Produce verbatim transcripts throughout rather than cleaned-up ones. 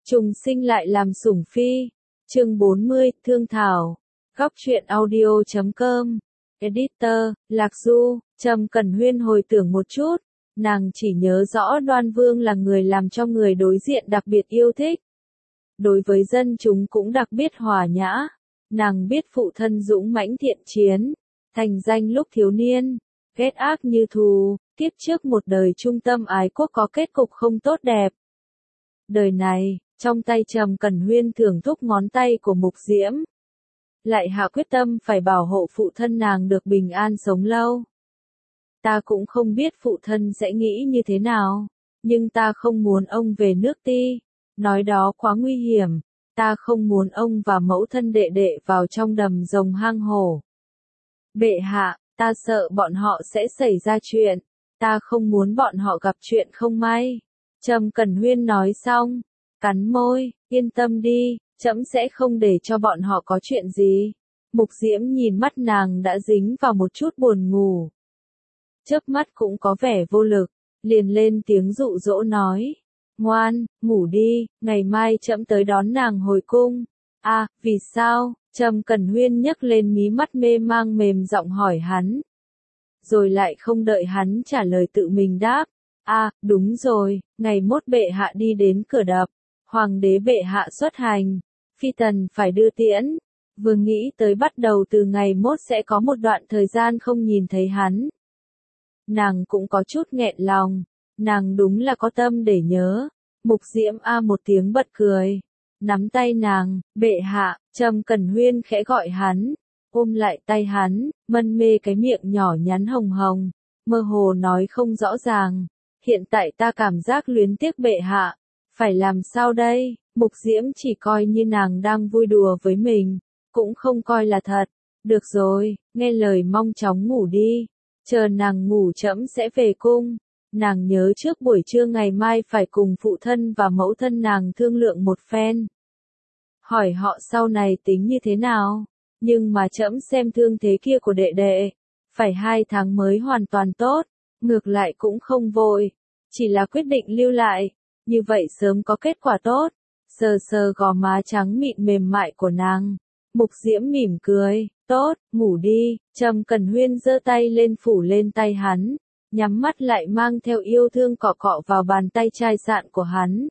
Trùng sinh lại làm sủng phi. Chương bốn mươi, Thương Thảo. Góc truyện audio chấm com. Editor, Lạc Du. Trầm Cẩn Huyên hồi tưởng một chút, nàng chỉ nhớ rõ Đoan Vương là người làm cho người đối diện đặc biệt yêu thích. Đối với dân chúng cũng đặc biệt hòa nhã. Nàng biết phụ thân dũng mãnh thiện chiến, thành danh lúc thiếu niên, ghét ác như thù, kiếp trước một đời trung tâm ái quốc có kết cục không tốt đẹp. Đời này, trong tay Trầm Cẩn Huyên thưởng thúc ngón tay của Mục Diễm, lại hạ quyết tâm phải bảo hộ phụ thân nàng được bình an sống lâu. Ta cũng không biết phụ thân sẽ nghĩ như thế nào, nhưng ta không muốn ông về nước Ti, nói đó quá nguy hiểm, ta không muốn ông và mẫu thân đệ đệ vào trong đầm rồng hang hổ. Bệ hạ, ta sợ bọn họ sẽ xảy ra chuyện, ta không muốn bọn họ gặp chuyện không may. Trầm Cẩn Huyên nói xong, cắn môi, yên tâm đi, trẫm sẽ không để cho bọn họ có chuyện gì. Mục Diễm nhìn mắt nàng đã dính vào một chút buồn ngủ. Chớp mắt cũng có vẻ vô lực, liền lên tiếng dụ dỗ nói. Ngoan, ngủ đi, ngày mai trẫm tới đón nàng hồi cung. À, vì sao? Trầm Cẩn Huyên nhấc lên mí mắt mê mang mềm giọng hỏi hắn. Rồi lại không đợi hắn trả lời tự mình đáp. À, đúng rồi, ngày mốt bệ hạ đi đến cửa đập. Hoàng đế bệ hạ xuất hành, phi tần phải đưa tiễn. Vừa nghĩ tới bắt đầu từ ngày mốt sẽ có một đoạn thời gian không nhìn thấy hắn. Nàng cũng có chút nghẹn lòng, nàng đúng là có tâm để nhớ. Mục Diễm a một tiếng bật cười, nắm tay nàng, bệ hạ. Trầm Cẩn Huyên khẽ gọi hắn, ôm lại tay hắn, mân mê cái miệng nhỏ nhắn hồng hồng, mơ hồ nói không rõ ràng. Hiện tại ta cảm giác luyến tiếc bệ hạ, phải làm sao đây? Mục Diễm chỉ coi như nàng đang vui đùa với mình, cũng không coi là thật. Được rồi, nghe lời mong chóng ngủ đi, chờ nàng ngủ trẫm sẽ về cung. Nàng nhớ trước buổi trưa ngày mai phải cùng phụ thân và mẫu thân nàng thương lượng một phen. Hỏi họ sau này tính như thế nào, nhưng mà trẫm xem thương thế kia của đệ đệ, phải hai tháng mới hoàn toàn tốt, ngược lại cũng không vội, chỉ là quyết định lưu lại, như vậy sớm có kết quả tốt. Sờ sờ gò má trắng mịn mềm mại của nàng, Mục Diễm mỉm cười, tốt, ngủ đi. Trầm Cẩn Huyên giơ tay lên phủ lên tay hắn, nhắm mắt lại mang theo yêu thương cọ cọ vào bàn tay chai sạn của hắn.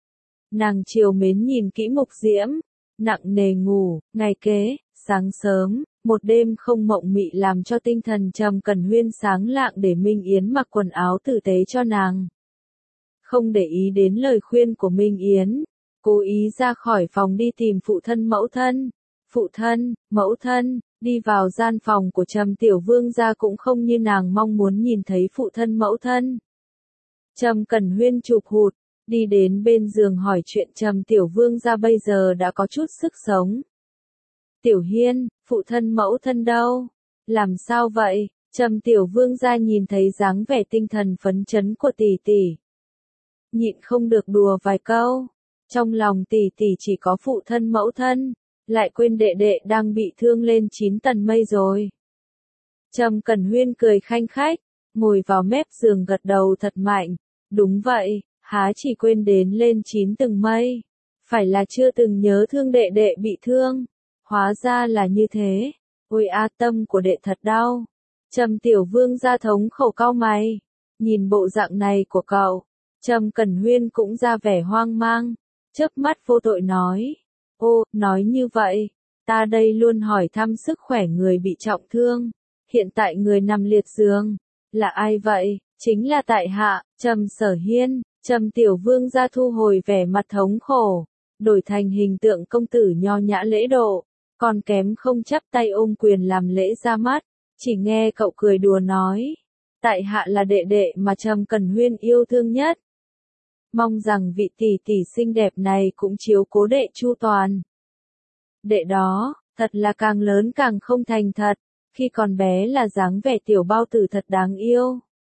Nàng trìu mến nhìn kỹ Mục Diễm, nặng nề ngủ. Ngày kế, sáng sớm, một đêm không mộng mị làm cho tinh thần Trầm Cẩn Huyên sáng lạng để Minh Yến mặc quần áo tử tế cho nàng. Không để ý đến lời khuyên của Minh Yến, cố ý ra khỏi phòng đi tìm phụ thân mẫu thân. Phụ thân, mẫu thân, đi vào gian phòng của Trầm Tiểu Vương gia cũng không như nàng mong muốn nhìn thấy phụ thân mẫu thân. Trầm Cẩn Huyên chụp hụt, đi đến bên giường hỏi chuyện Trầm Tiểu Vương gia bây giờ đã có chút sức sống. Tiểu Hiên, phụ thân mẫu thân đâu? Làm sao vậy? Trầm Tiểu Vương gia nhìn thấy dáng vẻ tinh thần phấn chấn của tỷ tỷ, nhịn không được đùa vài câu. Trong lòng tỷ tỷ chỉ có phụ thân mẫu thân, lại quên đệ đệ đang bị thương lên chín tầng mây rồi. Trầm Cẩn Huyên cười khanh khách, ngồi vào mép giường gật đầu thật mạnh. Đúng vậy, há chỉ quên đến lên chín tầng mây, phải là chưa từng nhớ thương đệ đệ bị thương. Hóa ra là như thế. Ôi a, tâm của đệ thật đau. Trầm Tiểu Vương gia thống khẩu cau mày, nhìn bộ dạng này của cậu. Trầm Cẩn Huyên cũng ra vẻ hoang mang, chớp mắt vô tội nói. Ô, nói như vậy, ta đây luôn hỏi thăm sức khỏe người bị trọng thương, hiện tại người nằm liệt giường, là ai vậy? Chính là tại hạ, Trầm Sở Hiên. Trầm Tiểu Vương gia thu hồi vẻ mặt thống khổ, đổi thành hình tượng công tử nho nhã lễ độ, còn kém không chắp tay ôm quyền làm lễ ra mắt. Chỉ nghe cậu cười đùa nói, tại hạ là đệ đệ mà Trầm Cẩn Huyên yêu thương nhất. Mong rằng vị tỷ tỷ xinh đẹp này cũng chiếu cố đệ chu toàn. Đệ đó, thật là càng lớn càng không thành thật, khi còn bé là dáng vẻ tiểu bao tử thật đáng yêu,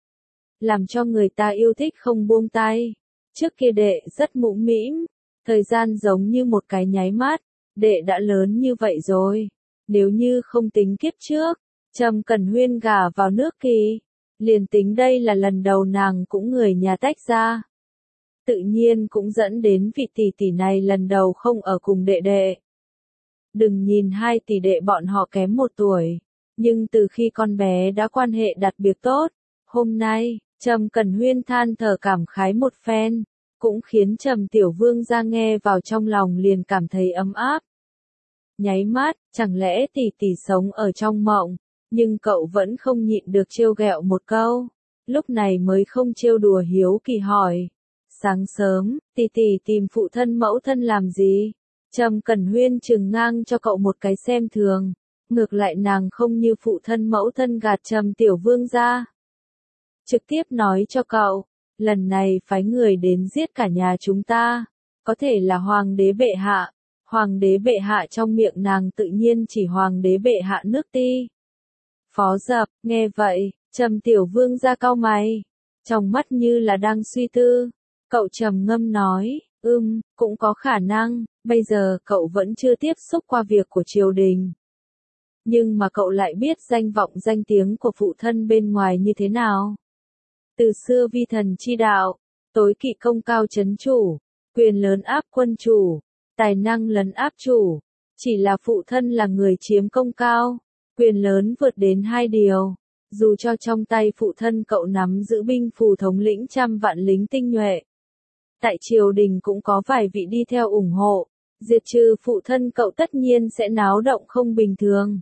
làm cho người ta yêu thích không buông tay. Trước kia đệ rất mũm mĩm, thời gian giống như một cái nháy mắt, đệ đã lớn như vậy rồi. Nếu như không tính kiếp trước, Trầm Cẩn Huyên gả vào nước Kỳ, liền tính đây là lần đầu nàng cũng người nhà tách ra. tự nhiên cũng dẫn đến vị tỷ tỷ này lần đầu không ở cùng đệ đệ. Đừng nhìn hai tỷ đệ bọn họ kém một tuổi, nhưng từ khi con bé đã quan hệ đặc biệt tốt, hôm nay, Trầm Cẩn Huyên than thở cảm khái một phen, cũng khiến Trầm Tiểu Vương ra nghe vào trong lòng liền cảm thấy ấm áp. Nháy mắt, chẳng lẽ tỷ tỷ sống ở trong mộng, nhưng cậu vẫn không nhịn được trêu ghẹo một câu, lúc này mới không trêu đùa hiếu kỳ hỏi. Sáng sớm, tỷ tỷ tìm phụ thân mẫu thân làm gì? Trầm Cẩn Huyên trừng ngang cho cậu một cái xem thường, ngược lại nàng không như phụ thân mẫu thân gạt Trầm Tiểu Vương ra. Trực tiếp nói cho cậu, lần này phái người đến giết cả nhà chúng ta, có thể là hoàng đế bệ hạ, hoàng đế bệ hạ trong miệng nàng tự nhiên chỉ hoàng đế bệ hạ nước Ti. Phó Dập, nghe vậy, Trầm Tiểu Vương ra cau mày, trong mắt như là đang suy tư, cậu trầm ngâm nói, ưm, cũng có khả năng, bây giờ cậu vẫn chưa tiếp xúc qua việc của triều đình. Nhưng mà cậu lại biết danh vọng danh tiếng của phụ thân bên ngoài như thế nào. Từ xưa vi thần chi đạo, tối kỵ công cao chấn chủ, quyền lớn áp quân chủ, tài năng lấn áp chủ, chỉ là phụ thân là người chiếm công cao, quyền lớn vượt đến hai điều, dù cho trong tay phụ thân cậu nắm giữ binh phù thống lĩnh trăm vạn lính tinh nhuệ. Tại triều đình cũng có vài vị đi theo ủng hộ, diệt trừ phụ thân cậu tất nhiên sẽ náo động không bình thường.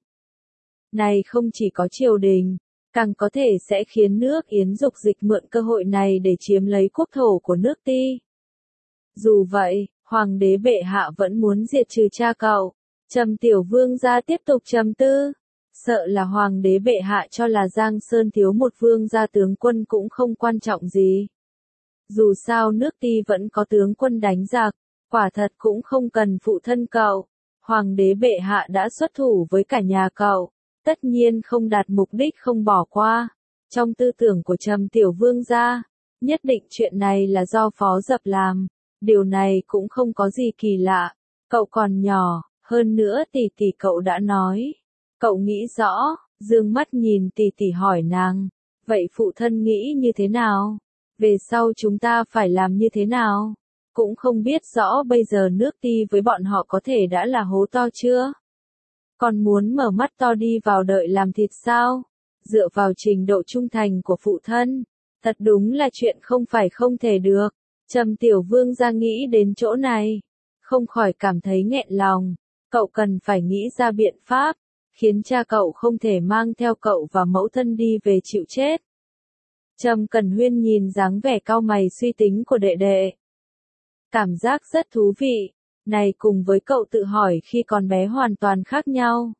Này không chỉ có triều đình, càng có thể sẽ khiến nước Yến dục dịch mượn cơ hội này để chiếm lấy quốc thổ của nước Ti. Dù vậy, hoàng đế bệ hạ vẫn muốn diệt trừ cha cậu. Trầm Tiểu Vương gia tiếp tục trầm tư, sợ là hoàng đế bệ hạ cho là Giang Sơn thiếu một vương gia tướng quân cũng không quan trọng gì. Dù sao nước Ti vẫn có tướng quân đánh giặc, quả thật cũng không cần phụ thân cậu. Hoàng đế bệ hạ đã xuất thủ với cả nhà cậu, tất nhiên không đạt mục đích không bỏ qua. Trong tư tưởng của Trầm Tiểu Vương gia, nhất định chuyện này là do Phó Dập làm, điều này cũng không có gì kỳ lạ, cậu còn nhỏ, hơn nữa tỷ tỷ cậu đã nói. Cậu nghĩ rõ, dương mắt nhìn tỷ tỷ hỏi nàng, vậy phụ thân nghĩ như thế nào? Về sau chúng ta phải làm như thế nào? Cũng không biết rõ bây giờ nước Ti với bọn họ có thể đã là hố to chưa? Còn muốn mở mắt to đi vào đợi làm thịt sao? Dựa vào trình độ trung thành của phụ thân, thật đúng là chuyện không phải không thể được. Trầm Tiểu Vương ra nghĩ đến chỗ này, không khỏi cảm thấy nghẹn lòng. Cậu cần phải nghĩ ra biện pháp, khiến cha cậu không thể mang theo cậu và mẫu thân đi về chịu chết. Trầm Cẩn Huyên nhìn dáng vẻ cau mày suy tính của đệ đệ. Cảm giác rất thú vị, này cùng với cậu tự hỏi khi còn bé hoàn toàn khác nhau.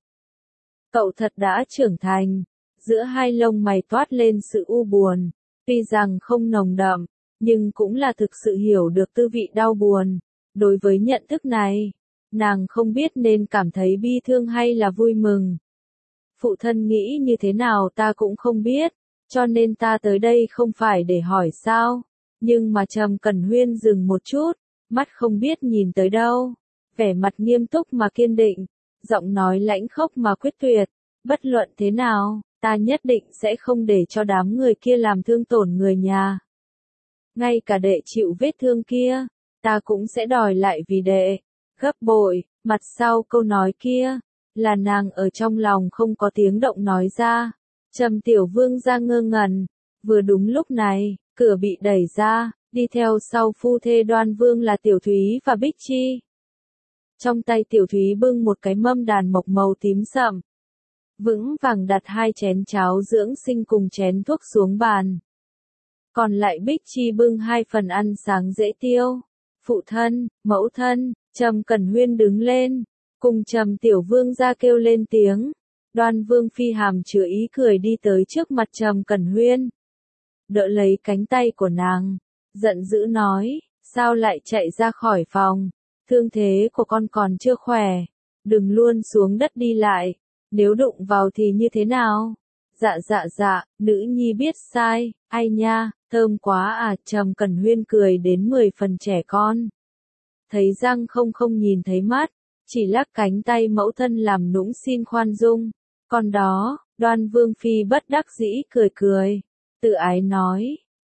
Cậu thật đã trưởng thành, giữa hai lông mày toát lên sự u buồn, tuy rằng không nồng đậm, nhưng cũng là thực sự hiểu được tư vị đau buồn. Đối với nhận thức này, nàng không biết nên cảm thấy bi thương hay là vui mừng. Phụ thân nghĩ như thế nào ta cũng không biết, cho nên ta tới đây không phải để hỏi sao. Nhưng mà Trầm Cẩn Huyên dừng một chút, mắt không biết nhìn tới đâu, vẻ mặt nghiêm túc mà kiên định, giọng nói lãnh khốc mà quyết tuyệt, bất luận thế nào, ta nhất định sẽ không để cho đám người kia làm thương tổn người nhà. Ngay cả đệ chịu vết thương kia, ta cũng sẽ đòi lại vì đệ, gấp bội. Mặt sau câu nói kia, là nàng ở trong lòng không có tiếng động nói ra. Trầm Tiểu Vương ra ngơ ngẩn, vừa đúng lúc này, cửa bị đẩy ra, đi theo sau phu thê Đoan Vương là Tiểu Thúy và Bích Chi. Trong tay Tiểu Thúy bưng một cái mâm đàn mộc màu tím sậm, vững vàng đặt hai chén cháo dưỡng sinh cùng chén thuốc xuống bàn. Còn lại Bích Chi bưng hai phần ăn sáng dễ tiêu. Phụ thân, mẫu thân, Trầm Cẩn Huyên đứng lên, cùng Trầm Tiểu Vương ra kêu lên tiếng. Đoan Vương phi hàm chứa ý cười đi tới trước mặt Trầm Cẩn Huyên, đỡ lấy cánh tay của nàng, giận dữ nói, sao lại chạy ra khỏi phòng, thương thế của con còn chưa khỏe, đừng luôn xuống đất đi lại, nếu đụng vào thì như thế nào? Dạ dạ dạ, nữ nhi biết sai, ai nha, thơm quá à. Trầm Cẩn Huyên cười đến mười phần trẻ con. Thấy răng không không nhìn thấy mắt, chỉ lắc cánh tay mẫu thân làm nũng xin khoan dung. Còn đó, Đoan Vương phi bất đắc dĩ cười cười, tự ái nói,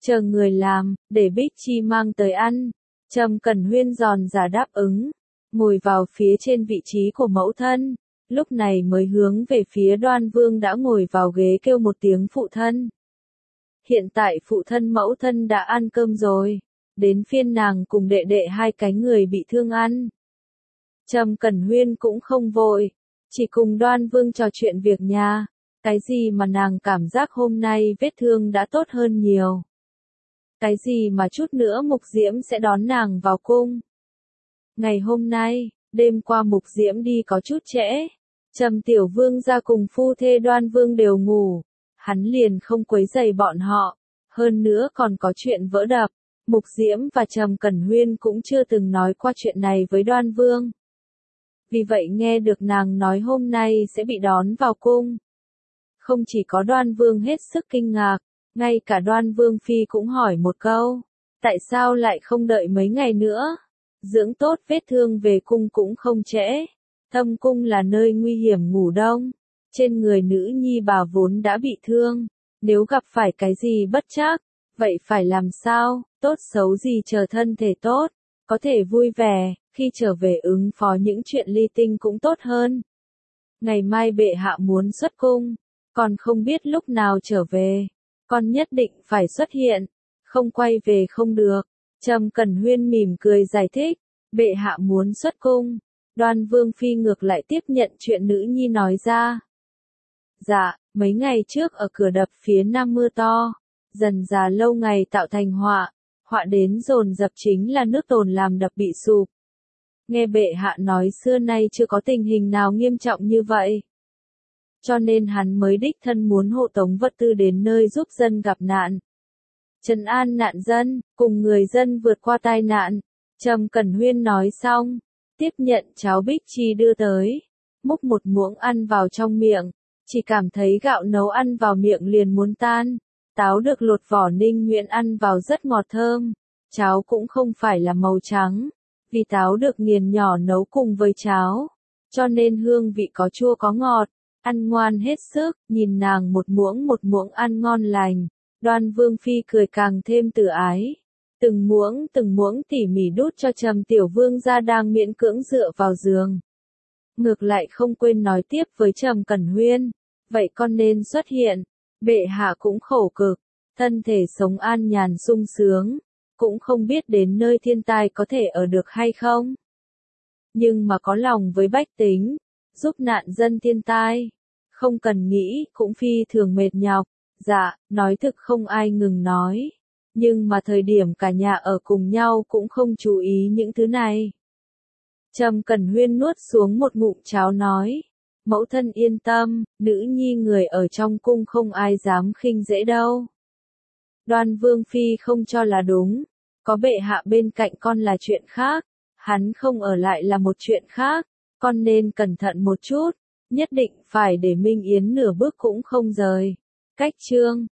chờ người làm, để Bích Chi mang tới ăn. Trầm Cẩn Huyên giòn giả đáp ứng, ngồi vào phía trên vị trí của mẫu thân, lúc này mới hướng về phía Đoan Vương đã ngồi vào ghế kêu một tiếng phụ thân. Hiện tại phụ thân mẫu thân đã ăn cơm rồi, đến phiên nàng cùng đệ đệ hai cái người bị thương ăn. Trầm Cẩn Huyên cũng không vội, chỉ cùng Đoan Vương trò chuyện việc nhà, cái gì mà nàng cảm giác hôm nay vết thương đã tốt hơn nhiều. Cái gì mà chút nữa Mục Diễm sẽ đón nàng vào cung. Ngày hôm nay, đêm qua Mục Diễm đi có chút trễ, Trầm Tiểu Vương ra cùng phu thê Đoan Vương đều ngủ, hắn liền không quấy rầy bọn họ, hơn nữa còn có chuyện vỡ đập, Mục Diễm và Trầm Cẩn Huyên cũng chưa từng nói qua chuyện này với Đoan Vương. Vì vậy nghe được nàng nói hôm nay sẽ bị đón vào cung. Không chỉ có Đoan Vương hết sức kinh ngạc, ngay cả Đoan Vương Phi cũng hỏi một câu, tại sao lại không đợi mấy ngày nữa? Dưỡng tốt vết thương về cung cũng không trễ. Thâm cung là nơi nguy hiểm ngủ đông. Trên người nữ nhi bà vốn đã bị thương. Nếu gặp phải cái gì bất trắc, vậy phải làm sao? Tốt xấu gì chờ thân thể tốt, có thể vui vẻ, khi trở về ứng phó những chuyện ly tinh cũng tốt hơn. Ngày mai bệ hạ muốn xuất cung, còn không biết lúc nào trở về. Con nhất định phải xuất hiện, không quay về không được. Trầm Cẩn Huyên mỉm cười giải thích, bệ hạ muốn xuất cung. Đoan Vương Phi ngược lại tiếp nhận chuyện nữ nhi nói ra. Dạ, mấy ngày trước ở cửa đập phía nam mưa to, dần dà lâu ngày tạo thành họa, họa đến dồn dập chính là nước tồn làm đập bị sụp. Nghe bệ hạ nói xưa nay chưa có tình hình nào nghiêm trọng như vậy. Cho nên hắn mới đích thân muốn hộ tống vật tư đến nơi giúp dân gặp nạn. Trấn an nạn dân, cùng người dân vượt qua tai nạn. Trầm Cẩn Huyên nói xong, tiếp nhận cháo Bích Chi đưa tới, múc một muỗng ăn vào trong miệng, chỉ cảm thấy gạo nấu ăn vào miệng liền muốn tan. Táo được lột vỏ ninh nhuyễn ăn vào rất ngọt thơm, cháo cũng không phải là màu trắng, vì táo được nghiền nhỏ nấu cùng với cháo, cho nên hương vị có chua có ngọt. Ăn ngoan hết sức, nhìn nàng một muỗng một muỗng ăn ngon lành, Đoan Vương Phi cười càng thêm từ ái. Từng muỗng từng muỗng tỉ mỉ đút cho Trầm Tiểu Vương ra đang miễn cưỡng dựa vào giường. Ngược lại không quên nói tiếp với Trầm Cẩn Huyên, vậy con nên xuất hiện, bệ hạ cũng khổ cực, thân thể sống an nhàn sung sướng, cũng không biết đến nơi thiên tai có thể ở được hay không. Nhưng mà có lòng với bách tính, giúp nạn dân thiên tai, không cần nghĩ, cũng phi thường mệt nhọc. Dạ, nói thực không ai ngừng nói. Nhưng mà thời điểm cả nhà ở cùng nhau cũng không chú ý những thứ này. Trầm Cẩn Huyên nuốt xuống một ngụm cháo nói, mẫu thân yên tâm, nữ nhi người ở trong cung không ai dám khinh dễ đâu. Đoan Vương Phi không cho là đúng, có bệ hạ bên cạnh con là chuyện khác, hắn không ở lại là một chuyện khác, con nên cẩn thận một chút, nhất định phải để Minh Yến nửa bước cũng không rời. Cách chương